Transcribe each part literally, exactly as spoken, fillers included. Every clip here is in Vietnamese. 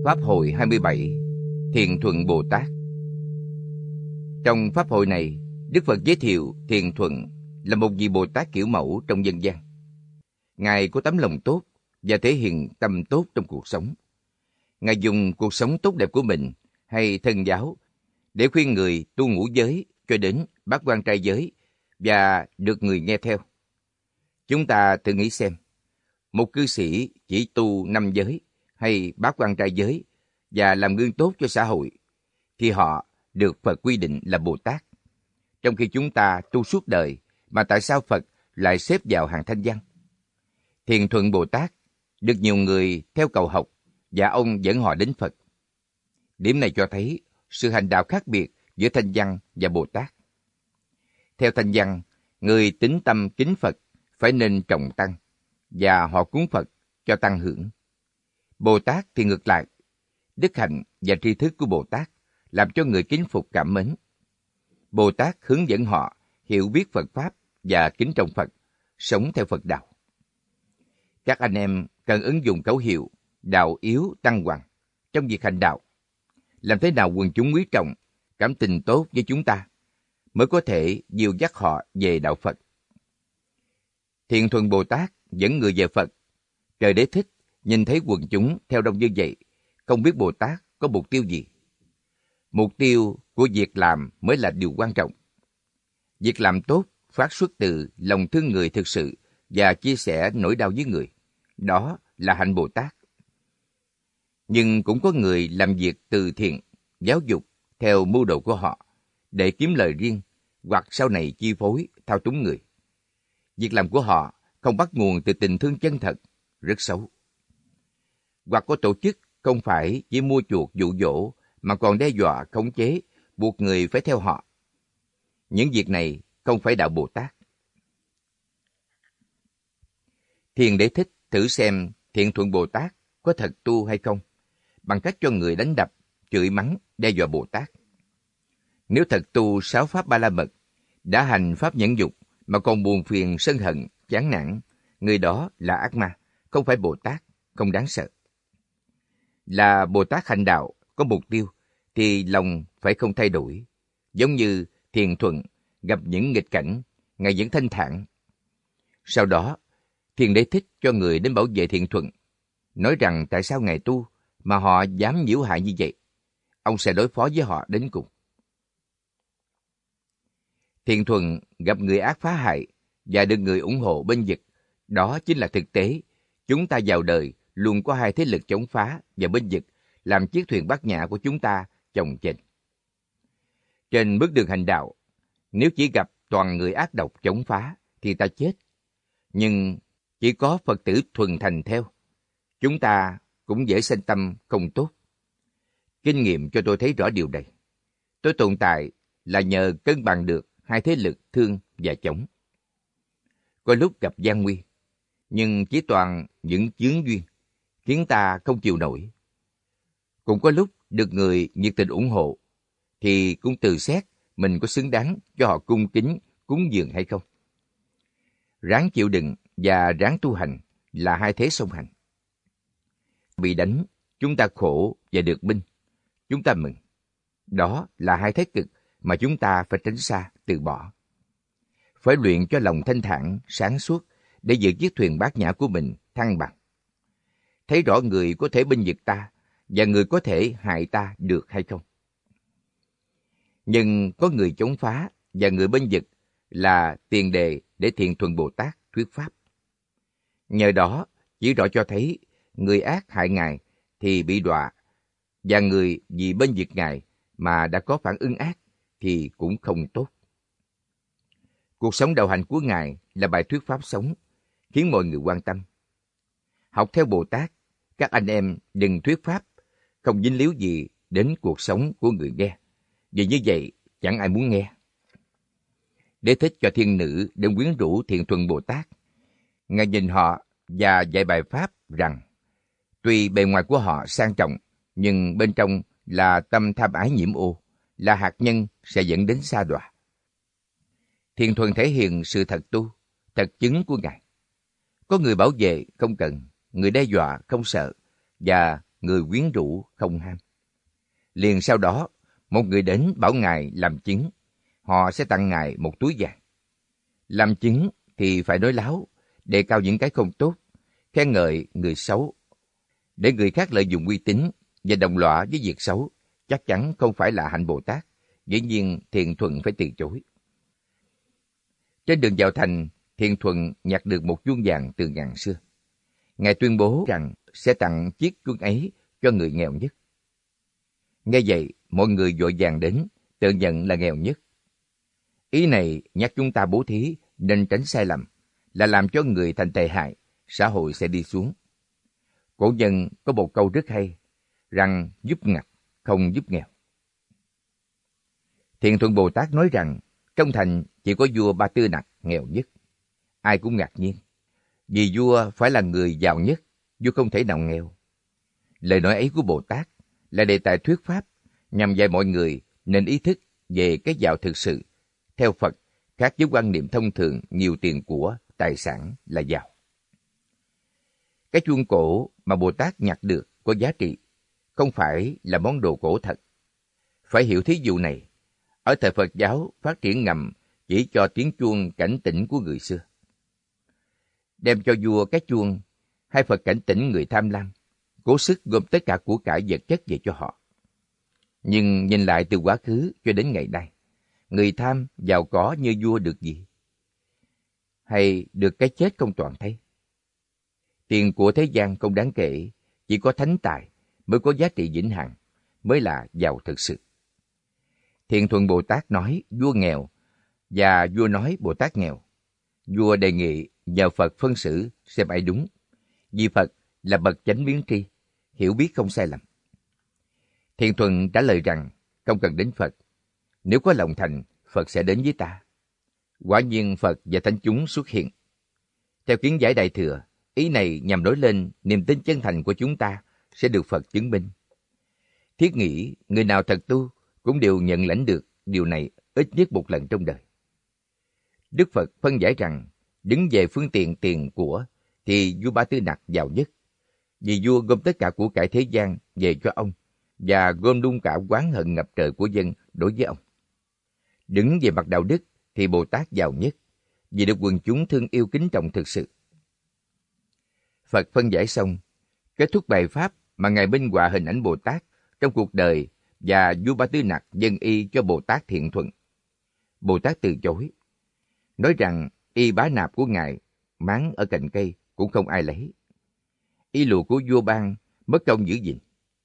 Pháp hội hai mươi bảy, Thiện Thuận Bồ Tát. Trong Pháp hội này, Đức Phật giới thiệu Thiện Thuận là một vị Bồ Tát kiểu mẫu trong dân gian. Ngài có tấm lòng tốt và thể hiện tâm tốt trong cuộc sống. Ngài dùng cuộc sống tốt đẹp của mình hay thân giáo để khuyên người tu ngũ giới cho đến bát quan trai giới và được người nghe theo. Chúng ta thử nghĩ xem, một cư sĩ chỉ tu năm giới hay bát quan trai giới và làm gương tốt cho xã hội, thì họ được Phật quy định là Bồ Tát. Trong khi chúng ta tu suốt đời, mà tại sao Phật lại xếp vào hàng thanh văn? Thiện Thuận Bồ Tát được nhiều người theo cầu học và ông dẫn họ đến Phật. Điểm này cho thấy sự hành đạo khác biệt giữa thanh văn và Bồ Tát. Theo thanh văn, người tín tâm kính Phật phải nên trọng tăng và họ cúng Phật cho tăng hưởng. Bồ Tát thì ngược lại, đức hạnh và tri thức của Bồ Tát làm cho người kính phục cảm mến. Bồ Tát hướng dẫn họ hiểu biết Phật Pháp và kính trọng Phật, sống theo Phật đạo. Các anh em cần ứng dụng khẩu hiệu đạo yếu tăng hoàng trong việc hành đạo. Làm thế nào quần chúng quý trọng, cảm tình tốt với chúng ta mới có thể dìu dắt họ về đạo Phật. Thiện Thuận Bồ Tát dẫn người về Phật. Trời Đế Thích nhìn thấy quần chúng theo đông như vậy, không biết Bồ Tát có mục tiêu gì. Mục tiêu của việc làm mới là điều quan trọng. Việc làm tốt phát xuất từ lòng thương người thực sự và chia sẻ nỗi đau với người. Đó là hạnh Bồ Tát. Nhưng cũng có người làm việc từ thiện, giáo dục theo mưu đồ của họ để kiếm lời riêng hoặc sau này chi phối, thao túng người. Việc làm của họ không bắt nguồn từ tình thương chân thật, rất xấu. Hoặc có tổ chức không phải chỉ mua chuộc dụ dỗ mà còn đe dọa, khống chế, buộc người phải theo họ. Những việc này không phải đạo Bồ Tát. Thiền Đế Thích thử xem Thiện Thuận Bồ Tát có thật tu hay không, bằng cách cho người đánh đập, chửi mắng, đe dọa Bồ Tát. Nếu thật tu sáu pháp ba la mật, đã hành pháp nhẫn dục mà còn buồn phiền, sân hận, chán nản, người đó là ác ma, không phải Bồ Tát, không đáng sợ. Là Bồ Tát hành đạo có mục tiêu thì lòng phải không thay đổi. Giống như Thiện Thuận gặp những nghịch cảnh, Ngài vẫn thanh thản. Sau đó, Thiền Đế Thích cho người đến bảo vệ Thiện Thuận, nói rằng tại sao Ngài tu mà họ dám nhiễu hại như vậy. Ông sẽ đối phó với họ đến cùng. Thiện Thuận gặp người ác phá hại và được người ủng hộ bên vực. Đó chính là thực tế. Chúng ta vào đời luôn có hai thế lực chống phá và bên vực, làm chiếc thuyền bát nhã của chúng ta chồng chênh. Trên bước đường hành đạo, nếu chỉ gặp toàn người ác độc chống phá thì ta chết. Nhưng chỉ có Phật tử thuần thành theo, chúng ta cũng dễ sanh tâm không tốt. Kinh nghiệm cho tôi thấy rõ điều này. Tôi tồn tại là nhờ cân bằng được hai thế lực thương và chống. Có lúc gặp gian nguy, nhưng chỉ toàn những chướng duyên, khiến ta không chịu nổi. Cũng có lúc được người nhiệt tình ủng hộ, thì cũng tự xét mình có xứng đáng cho họ cung kính, cúng dường hay không. Ráng chịu đựng và ráng tu hành là hai thế song hành. Bị đánh, chúng ta khổ và được binh, chúng ta mừng. Đó là hai thế cực mà chúng ta phải tránh xa, từ bỏ. Phải luyện cho lòng thanh thản, sáng suốt để giữ chiếc thuyền bát nhã của mình thăng bằng. Thấy rõ người có thể binh vực ta và người có thể hại ta được hay không. Nhưng có người chống phá và người binh vực là tiền đề để Thiện Thuận Bồ Tát thuyết pháp. Nhờ đó chỉ rõ cho thấy người ác hại Ngài thì bị đọa, và người vì bên vực Ngài mà đã có phản ứng ác thì cũng không tốt. Cuộc sống đạo hành của Ngài là bài thuyết pháp sống, khiến mọi người quan tâm. Học theo Bồ Tát, các anh em đừng thuyết pháp không dính líu gì đến cuộc sống của người nghe, vì như vậy chẳng ai muốn nghe. Đế Thích cho thiên nữ đến quyến rũ Thiện Thuận Bồ Tát. Ngài nhìn họ và dạy bài pháp rằng tuy bề ngoài của họ sang trọng, nhưng bên trong là tâm tham ái nhiễm ô, là hạt nhân sẽ dẫn đến sa đọa. Thiện Thuận thể hiện sự thật tu, thật chứng của Ngài. Có người bảo vệ không cần, người đe dọa không sợ, và người quyến rũ không ham. Liền sau đó, một người đến bảo Ngài làm chứng, họ sẽ tặng Ngài một túi vàng. Làm chứng thì phải nói láo, đề cao những cái không tốt, khen ngợi người xấu. Để người khác lợi dụng uy tín và đồng lõa với việc xấu, chắc chắn không phải là hạnh Bồ Tát, dĩ nhiên Thiện Thuận phải từ chối. Trên đường vào thành, Thiện Thuận nhặt được một chuông vàng từ ngàn xưa. Ngài tuyên bố rằng sẽ tặng chiếc chuông ấy cho người nghèo nhất. Nghe vậy, mọi người vội vàng đến, tự nhận là nghèo nhất. Ý này nhắc chúng ta bố thí nên tránh sai lầm, là làm cho người thành tệ hại, xã hội sẽ đi xuống. Cổ nhân có một câu rất hay, rằng giúp ngặt, không giúp nghèo. Thiện Thuận Bồ Tát nói rằng, trong thành chỉ có vua Ba Tư Nặc nghèo nhất. Ai cũng ngạc nhiên, vì vua phải là người giàu nhất, vua không thể nào nghèo. Lời nói ấy của Bồ Tát là đề tài thuyết pháp, nhằm dạy mọi người nên ý thức về cái giàu thực sự. Theo Phật, khác với quan niệm thông thường nhiều tiền của, tài sản là giàu. Cái chuông cổ mà Bồ Tát nhặt được có giá trị, không phải là món đồ cổ thật. Phải hiểu thí dụ này, ở thời Phật giáo phát triển ngầm chỉ cho tiếng chuông cảnh tỉnh của người xưa. Đem cho vua cái chuông, hai Phật cảnh tỉnh người tham lam, cố sức gom tất cả của cải vật chất về cho họ. Nhưng nhìn lại từ quá khứ cho đến ngày nay, người tham giàu có như vua được gì? Hay được cái chết không toàn thấy? Tiền của thế gian không đáng kể, chỉ có thánh tài mới có giá trị vĩnh hằng, mới là giàu thực sự. Thiện Thuận Bồ Tát nói vua nghèo, và vua nói Bồ Tát nghèo. Vua đề nghị nhờ Phật phân xử xem ai đúng, vì Phật là bậc chánh biến tri, hiểu biết không sai lầm. Thiện Thuận trả lời rằng không cần đến Phật, nếu có lòng thành, Phật sẽ đến với ta. Quả nhiên Phật và thánh chúng xuất hiện. Theo kiến giải Đại Thừa, ý này nhằm nói lên niềm tin chân thành của chúng ta sẽ được Phật chứng minh. Thiết nghĩ người nào thật tu cũng đều nhận lãnh được điều này ít nhất một lần trong đời. Đức Phật phân giải rằng, đứng về phương tiện tiền của thì vua Ba Tư Nặc giàu nhất, vì vua gom tất cả của cải thế gian về cho ông và gom luôn cả oán hận ngập trời của dân đối với ông. Đứng về mặt đạo đức thì Bồ Tát giàu nhất, vì được quần chúng thương yêu kính trọng thực sự. Phật phân giải xong, kết thúc bài pháp mà Ngài minh họa hình ảnh Bồ Tát trong cuộc đời và vua Ba Tư Nặc dâng y cho Bồ Tát Thiện Thuận. Bồ Tát từ chối, nói rằng y bá nạp của Ngài máng ở cành cây cũng không ai lấy. Y lụa của vua ban mất công giữ gìn.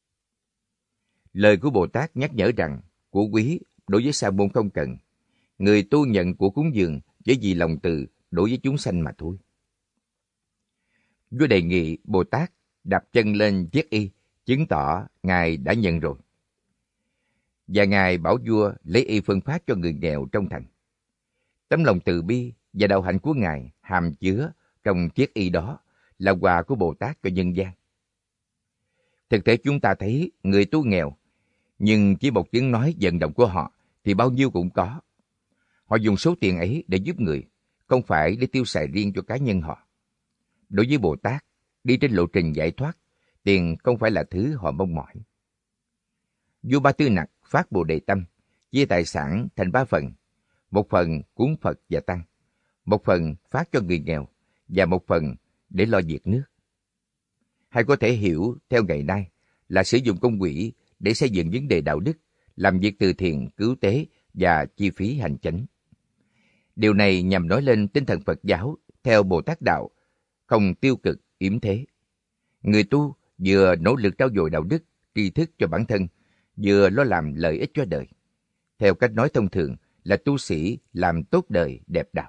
Lời của Bồ Tát nhắc nhở rằng của quý đối với sa môn không cần, người tu nhận của cúng dường chỉ vì lòng từ đối với chúng sanh mà thôi. Vua đề nghị Bồ Tát đạp chân lên chiếc y, chứng tỏ Ngài đã nhận rồi. Và Ngài bảo vua lấy y phân phát cho người nghèo trong thành. Tấm lòng từ bi và đạo hạnh của Ngài hàm chứa trong chiếc y đó là quà của Bồ Tát cho nhân gian. Thực tế chúng ta thấy người tu nghèo, nhưng chỉ một tiếng nói vận động của họ thì bao nhiêu cũng có. Họ dùng số tiền ấy để giúp người, không phải để tiêu xài riêng cho cá nhân họ. Đối với Bồ Tát, đi trên lộ trình giải thoát, tiền không phải là thứ họ mong mỏi. Vua Ba Tư Nặc phát Bồ Đề Tâm, chia tài sản thành ba phần, một phần cúng Phật và Tăng, một phần phát cho người nghèo, và một phần để lo việc nước. Hay có thể hiểu theo ngày nay là sử dụng công quỹ để xây dựng vấn đề đạo đức, làm việc từ thiện, cứu tế và chi phí hành chánh. Điều này nhằm nói lên tinh thần Phật giáo theo Bồ Tát Đạo, không tiêu cực, yếm thế. Người tu vừa nỗ lực trau dồi đạo đức, tri thức cho bản thân, vừa lo làm lợi ích cho đời. Theo cách nói thông thường là tu sĩ làm tốt đời đẹp đạo.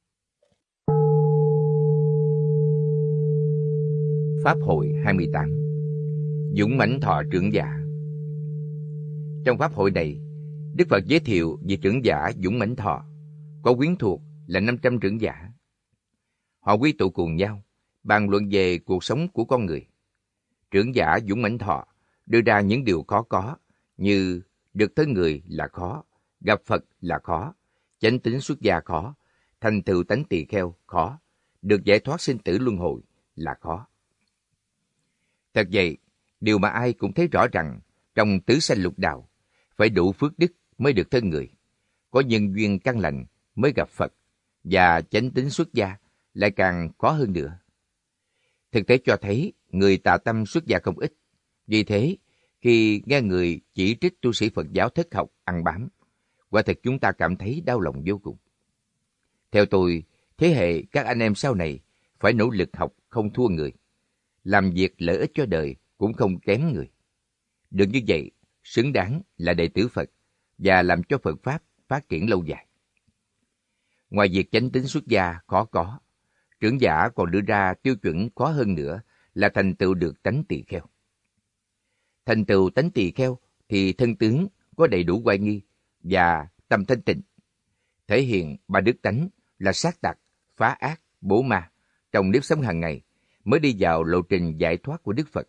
Pháp hội hai mươi tám. Dũng mãnh thọ trưởng giả. Trong pháp hội này, Đức Phật giới thiệu về trưởng giả Dũng mãnh thọ, có quyến thuộc là năm trăm trưởng giả. Họ quy tụ cùng nhau, bàn luận về cuộc sống của con người. Trưởng giả Dũng mãnh thọ đưa ra những điều khó có, như được tới người là khó, gặp Phật là khó, chánh tín xuất gia khó, thành tựu tánh tỳ kheo khó, được giải thoát sinh tử luân hồi là khó. Thật vậy, Điều mà ai cũng thấy rõ rằng trong tứ sanh lục đạo, phải đủ phước đức mới được thân người, có nhân duyên căn lành mới gặp Phật, và chánh tín xuất gia lại càng khó hơn nữa. Thực tế cho thấy người tà tâm xuất gia không ít. Vì thế, khi nghe người chỉ trích tu sĩ Phật giáo thất học, ăn bám, quả thực chúng ta cảm thấy đau lòng vô cùng. Theo tôi, thế hệ các anh em sau này phải nỗ lực học không thua người, làm việc lợi ích cho đời cũng không kém người. Được như vậy, xứng đáng là đệ tử Phật và làm cho Phật Pháp phát triển lâu dài. Ngoài việc chánh tín xuất gia khó có, trưởng giả còn đưa ra tiêu chuẩn khó hơn nữa là thành tựu được tánh tỳ kheo. Thành tựu tánh tỳ kheo thì thân tướng có đầy đủ oai nghi và tâm thanh tịnh, thể hiện ba đức tánh là sát tặc, phá ác, bố ma trong nếp sống hàng ngày mới đi vào lộ trình giải thoát của Đức Phật.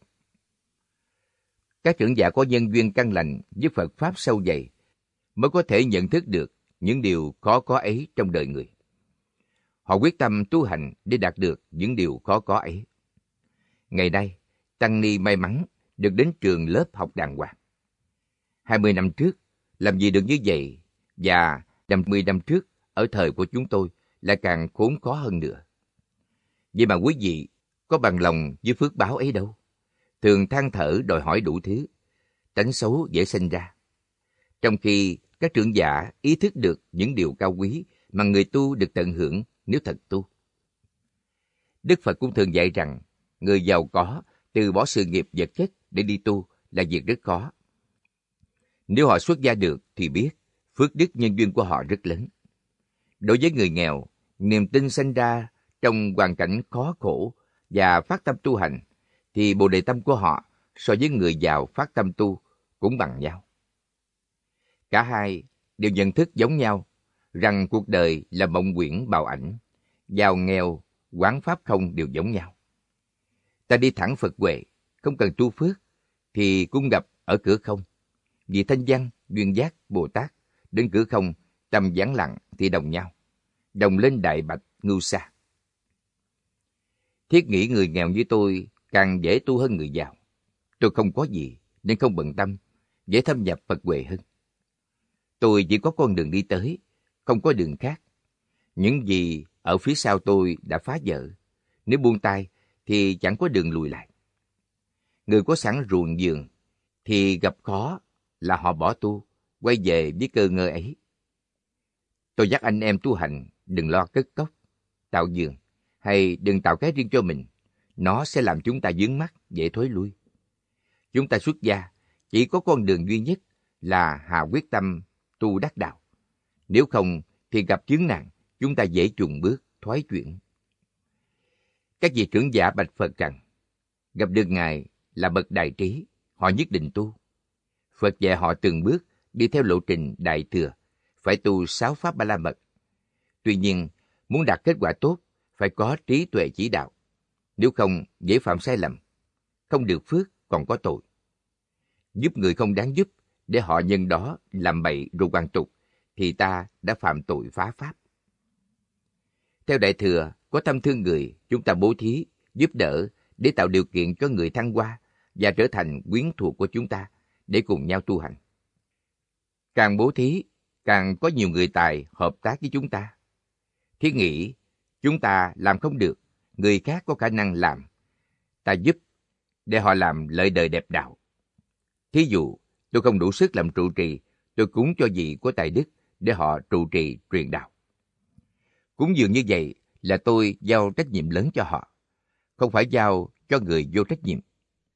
Các trưởng giả có nhân duyên căn lành với Phật Pháp sâu dày mới có thể nhận thức được những điều khó có ấy trong đời người. Họ quyết tâm tu hành để đạt được những điều khó có ấy. Ngày nay, Tăng Ni may mắn được đến trường lớp học đàng hoàng. hai mươi năm trước, làm gì được như vậy, và năm mươi năm trước, ở thời của chúng tôi, lại càng khốn khó hơn nữa. Vậy mà quý vị có bằng lòng với phước báo ấy đâu. Thường than thở đòi hỏi đủ thứ, tánh xấu dễ sinh ra. Trong khi các trưởng giả ý thức được những điều cao quý mà người tu được tận hưởng nếu thật tu. Đức Phật cũng thường dạy rằng, người giàu có từ bỏ sự nghiệp vật chất để đi tu là việc rất khó. Nếu họ xuất gia được thì biết phước đức nhân duyên của họ rất lớn. Đối với người nghèo, niềm tin sinh ra trong hoàn cảnh khó khổ và phát tâm tu hành, thì bồ đề tâm của họ so với người giàu phát tâm tu cũng bằng nhau. Cả hai đều nhận thức giống nhau rằng cuộc đời là mộng quyển bào ảnh, giàu nghèo, quán pháp không đều giống nhau. Ta đi thẳng Phật huệ, không cần tu phước, thì cũng gặp ở cửa không. Vì thanh văn, duyên giác, Bồ Tát, đến cửa không, tâm vắng lặng thì đồng nhau. Đồng lên đại bạch, ngưu sa. Thiết nghĩ người nghèo như tôi càng dễ tu hơn người giàu. Tôi không có gì, nên không bận tâm, dễ thâm nhập Phật huệ hơn. Tôi chỉ có con đường đi tới, không có đường khác. Những gì ở phía sau tôi đã phá vỡ. Nếu buông tay thì chẳng có đường lùi lại. Người có sẵn ruộng vườn thì gặp khó là họ bỏ tu, quay về với cơ ngơ ấy. Tôi dắt anh em tu hành đừng lo cất cốc, tạo vườn, hay đừng tạo cái riêng cho mình. Nó sẽ làm chúng ta vướng mắc, dễ thối lui. Chúng ta xuất gia chỉ có con đường duy nhất là hạ quyết tâm tu đắc đạo. Nếu không thì gặp chướng nạn, chúng ta dễ chùn bước, thoái chuyển. Các vị trưởng giả bạch Phật rằng, gặp được Ngài là bậc đại trí, họ nhất định tu. Phật dạy họ từng bước đi theo lộ trình đại thừa, phải tu sáu pháp ba la mật. Tuy nhiên, muốn đạt kết quả tốt, phải có trí tuệ chỉ đạo. Nếu không, dễ phạm sai lầm. Không được phước, còn có tội. Giúp người không đáng giúp, để họ nhân đó làm bậy rồi hoàn tục, thì ta đã phạm tội phá pháp. Theo Đại Thừa, có tâm thương người, chúng ta bố thí, giúp đỡ để tạo điều kiện cho người thăng hoa và trở thành quyến thuộc của chúng ta để cùng nhau tu hành. Càng bố thí, càng có nhiều người tài hợp tác với chúng ta. Thiết nghĩ, chúng ta làm không được, người khác có khả năng làm. Ta giúp để họ làm lợi đời đẹp đạo. Thí dụ, tôi không đủ sức làm trụ trì, tôi cúng cho vị có tài đức để họ trụ trì truyền đạo. Cúng dường như vậy là tôi giao trách nhiệm lớn cho họ, không phải giao cho người vô trách nhiệm.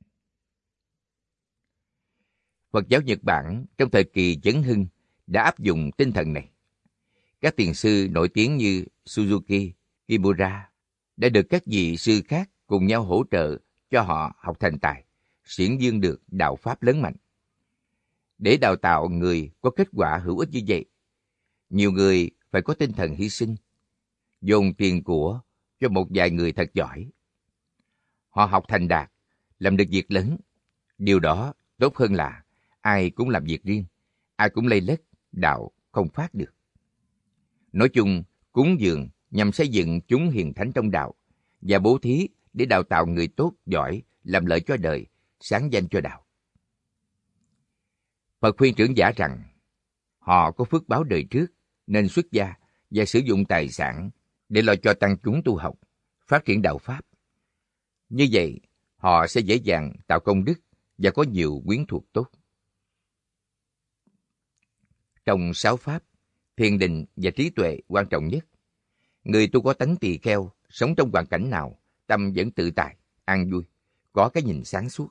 Phật giáo Nhật Bản trong thời kỳ Chấn Hưng đã áp dụng tinh thần này. Các thiền sư nổi tiếng như Suzuki, Kimura đã được các vị sư khác cùng nhau hỗ trợ cho họ học thành tài, xiển dương được đạo pháp lớn mạnh. Để đào tạo người có kết quả hữu ích như vậy, nhiều người phải có tinh thần hy sinh, dồn tiền của cho một vài người thật giỏi. Họ học thành đạt, làm được việc lớn. Điều đó tốt hơn là ai cũng làm việc riêng, ai cũng lây lết, đạo không phát được. Nói chung, cúng dường nhằm xây dựng chúng hiền thánh trong đạo và bố thí để đào tạo người tốt giỏi làm lợi cho đời sáng danh cho đạo. Phật khuyên trưởng giả rằng họ có phước báo đời trước nên xuất gia và sử dụng tài sản để lo cho tăng chúng tu học, phát triển đạo Pháp. Như vậy, họ sẽ dễ dàng tạo công đức và có nhiều quyến thuộc tốt. Trong sáu Pháp, thiền định và trí tuệ quan trọng nhất. Người tu có tánh tỳ kheo, sống trong hoàn cảnh nào, tâm vẫn tự tại, an vui, có cái nhìn sáng suốt.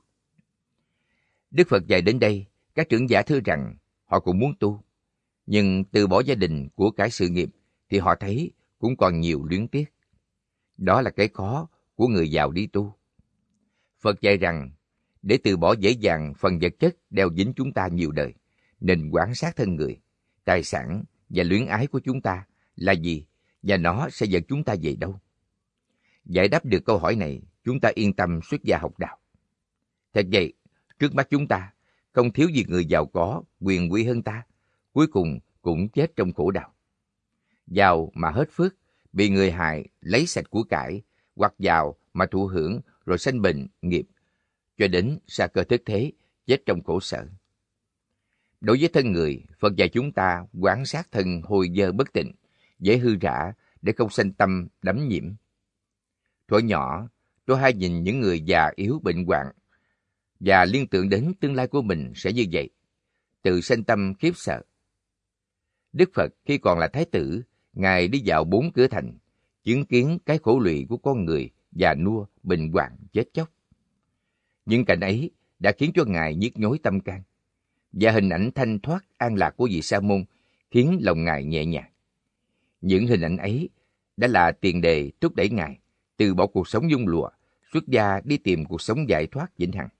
Đức Phật dạy đến đây, các trưởng giả thưa rằng họ cũng muốn tu, nhưng từ bỏ gia đình của cải sự nghiệp thì họ thấy cũng còn nhiều luyến tiếc. Đó là cái khó của người giàu đi tu. Phật dạy rằng để từ bỏ dễ dàng phần vật chất đeo dính chúng ta nhiều đời, nên quan sát thân người, tài sản và luyến ái của chúng ta là gì và nó sẽ dẫn chúng ta về đâu. Giải đáp được câu hỏi này, chúng ta yên tâm xuất gia học đạo. Thật vậy, trước mắt chúng ta không thiếu gì người giàu có, quyền quý hơn ta, cuối cùng cũng chết trong khổ đau. Giàu mà hết phước, bị người hại lấy sạch của cải, hoặc giàu mà thụ hưởng rồi sanh bệnh, nghiệp, cho đến sa cơ thất thế, chết trong khổ sở. Đối với thân người, Phật dạy chúng ta quan sát thân hôi dơ bất tịnh, dễ hư rã để không sanh tâm đắm nhiễm. Thuở nhỏ, tôi hay nhìn những người già yếu bệnh hoạn và liên tưởng đến tương lai của mình sẽ như vậy, tự sanh tâm khiếp sợ. Đức Phật khi còn là thái tử, Ngài đi dạo bốn cửa thành, chứng kiến cái khổ lụy của con người già nua, bệnh hoạn, chết chóc. Những cảnh ấy đã khiến cho Ngài nhức nhối tâm can, và hình ảnh thanh thoát an lạc của vị Sa môn khiến lòng Ngài nhẹ nhàng. Những hình ảnh ấy đã là tiền đề thúc đẩy Ngài từ bỏ cuộc sống nhung lụa, xuất gia đi tìm cuộc sống giải thoát vĩnh hằng.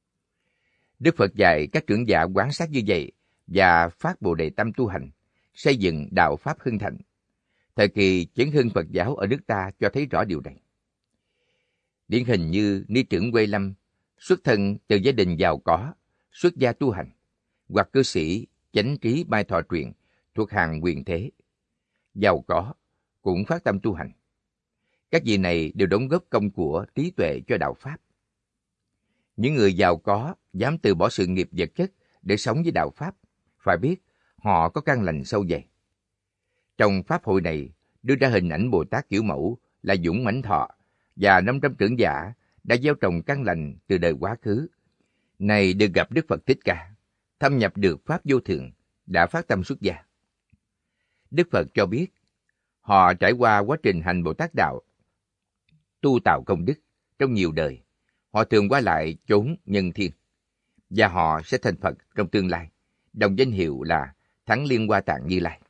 Đức Phật dạy các trưởng giả quan sát như vậy và phát Bồ Đề tâm tu hành, xây dựng đạo Pháp hưng thịnh. Thời kỳ chấn hưng Phật giáo ở nước ta cho thấy rõ điều này. Điển hình như Ni trưởng Quê Lâm, xuất thân từ gia đình giàu có, xuất gia tu hành, hoặc cư sĩ Chánh Trí Mai Thọ Truyện thuộc hàng quyền thế, giàu có, cũng phát tâm tu hành. Các vị này đều đóng góp công của trí tuệ cho đạo Pháp. Những người giàu có dám từ bỏ sự nghiệp vật chất để sống với đạo Pháp, phải biết họ có căn lành sâu dày. Trong Pháp hội này đưa ra hình ảnh Bồ Tát kiểu mẫu là Dũng Mãnh Thọ và năm trăm trưởng giả đã gieo trồng căn lành từ đời quá khứ. Này được gặp Đức Phật Thích Ca, thâm nhập được Pháp vô thượng, đã phát tâm xuất gia. Đức Phật cho biết, họ trải qua quá trình hành Bồ Tát Đạo, tu tạo công đức trong nhiều đời. Họ thường qua lại chốn nhân thiên, và họ sẽ thành Phật trong tương lai, đồng danh hiệu là Thắng Liên Hoa Tạng Như Lai.